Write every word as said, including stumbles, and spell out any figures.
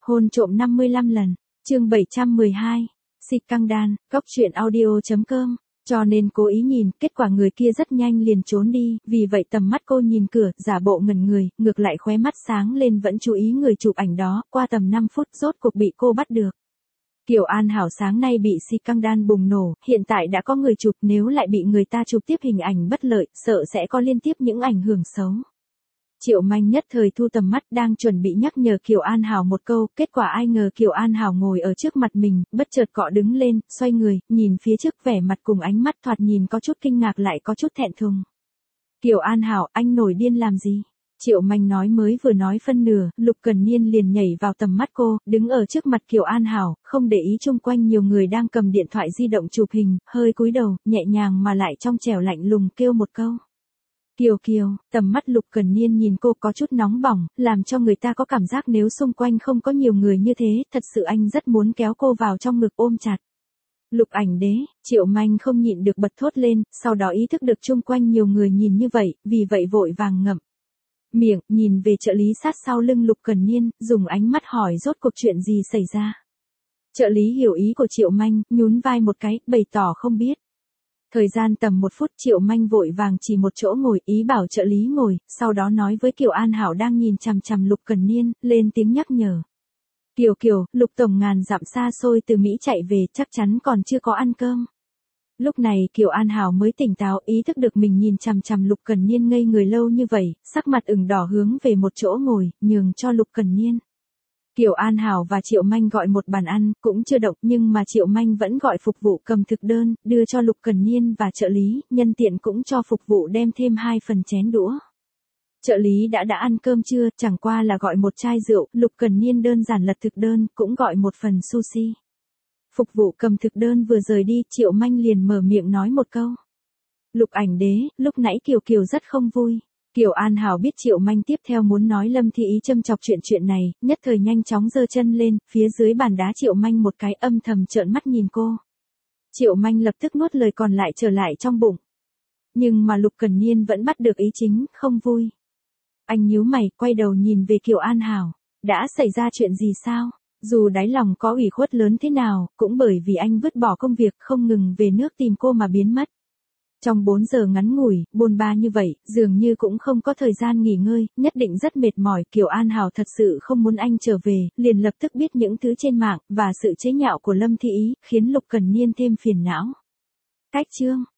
Hôn trộm năm mươi lăm lần, chương bảy trăm mười hai, xịt căng đan, góc truyện audio.com. Cho nên cố ý nhìn, kết quả người kia rất nhanh liền trốn đi, vì vậy tầm mắt cô nhìn cửa, giả bộ ngẩn người, ngược lại khóe mắt sáng lên vẫn chú ý người chụp ảnh đó, qua tầm năm phút rốt cuộc bị cô bắt được. Kiều An Hảo sáng nay bị xịt căng đan bùng nổ, hiện tại đã có người chụp, nếu lại bị người ta chụp tiếp hình ảnh bất lợi, sợ sẽ có liên tiếp những ảnh hưởng xấu. Triệu Manh nhất thời thu tầm mắt, đang chuẩn bị nhắc nhở Kiều An Hảo một câu, kết quả ai ngờ Kiều An Hảo ngồi ở trước mặt mình, bất chợt cọ đứng lên, xoay người, nhìn phía trước, vẻ mặt cùng ánh mắt thoạt nhìn có chút kinh ngạc lại có chút thẹn thùng. Kiều An Hảo, anh nổi điên làm gì? Triệu Manh nói mới vừa nói phân nửa, Lục Cần Niên liền nhảy vào tầm mắt cô, đứng ở trước mặt Kiều An Hảo, không để ý chung quanh nhiều người đang cầm điện thoại di động chụp hình, hơi cúi đầu, nhẹ nhàng mà lại trong trẻo lạnh lùng kêu một câu. Kiều Kiều, tầm mắt Lục Cần Niên nhìn cô có chút nóng bỏng, làm cho người ta có cảm giác nếu xung quanh không có nhiều người như thế, thật sự anh rất muốn kéo cô vào trong ngực ôm chặt. Lục Ảnh Đế, Triệu Manh không nhịn được bật thốt lên, sau đó ý thức được chung quanh nhiều người nhìn như vậy, vì vậy vội vàng ngậm miệng, nhìn về trợ lý sát sau lưng Lục Cần Niên, dùng ánh mắt hỏi rốt cuộc chuyện gì xảy ra. Trợ lý hiểu ý của Triệu Manh, nhún vai một cái, bày tỏ không biết. Thời gian tầm một phút, Triệu Manh vội vàng chỉ một chỗ ngồi, ý bảo trợ lý ngồi, sau đó nói với Kiều An Hảo đang nhìn chằm chằm Lục Cần Niên, lên tiếng nhắc nhở. Kiều Kiều, Lục tổng ngàn dặm xa xôi từ Mỹ chạy về, chắc chắn còn chưa có ăn cơm. Lúc này Kiều An Hảo mới tỉnh táo, ý thức được mình nhìn chằm chằm Lục Cần Niên ngây người lâu như vậy, sắc mặt ửng đỏ hướng về một chỗ ngồi, nhường cho Lục Cần Niên. Kiều An Hảo và Triệu Manh gọi một bàn ăn, cũng chưa động, nhưng mà Triệu Manh vẫn gọi phục vụ cầm thực đơn, đưa cho Lục Cần Niên và trợ lý, nhân tiện cũng cho phục vụ đem thêm hai phần chén đũa. Trợ lý đã đã ăn cơm chưa, chẳng qua là gọi một chai rượu, Lục Cần Niên đơn giản lật thực đơn, cũng gọi một phần sushi. Phục vụ cầm thực đơn vừa rời đi, Triệu Manh liền mở miệng nói một câu. Lục Ảnh Đế, lúc nãy Kiều Kiều rất không vui. Kiều An Hảo biết Triệu Manh tiếp theo muốn nói Lâm Thị Ý châm chọc chuyện chuyện này, nhất thời nhanh chóng giơ chân lên, phía dưới bàn đá Triệu Manh một cái, âm thầm trợn mắt nhìn cô. Triệu Manh lập tức nuốt lời còn lại trở lại trong bụng. Nhưng mà Lục Cần Niên vẫn bắt được ý chính, không vui. Anh nhíu mày, quay đầu nhìn về Kiều An Hảo. Đã xảy ra chuyện gì sao? Dù đáy lòng có ủy khuất lớn thế nào, cũng bởi vì anh vứt bỏ công việc không ngừng về nước tìm cô mà biến mất. Trong bốn giờ ngắn ngủi, bôn ba như vậy, dường như cũng không có thời gian nghỉ ngơi, nhất định rất mệt mỏi. Kiều An Hảo thật sự không muốn anh trở về, liền lập tức biết những thứ trên mạng, và sự chế nhạo của Lâm Thị Ý, khiến Lục Cần Niên thêm phiền não. Cách chương.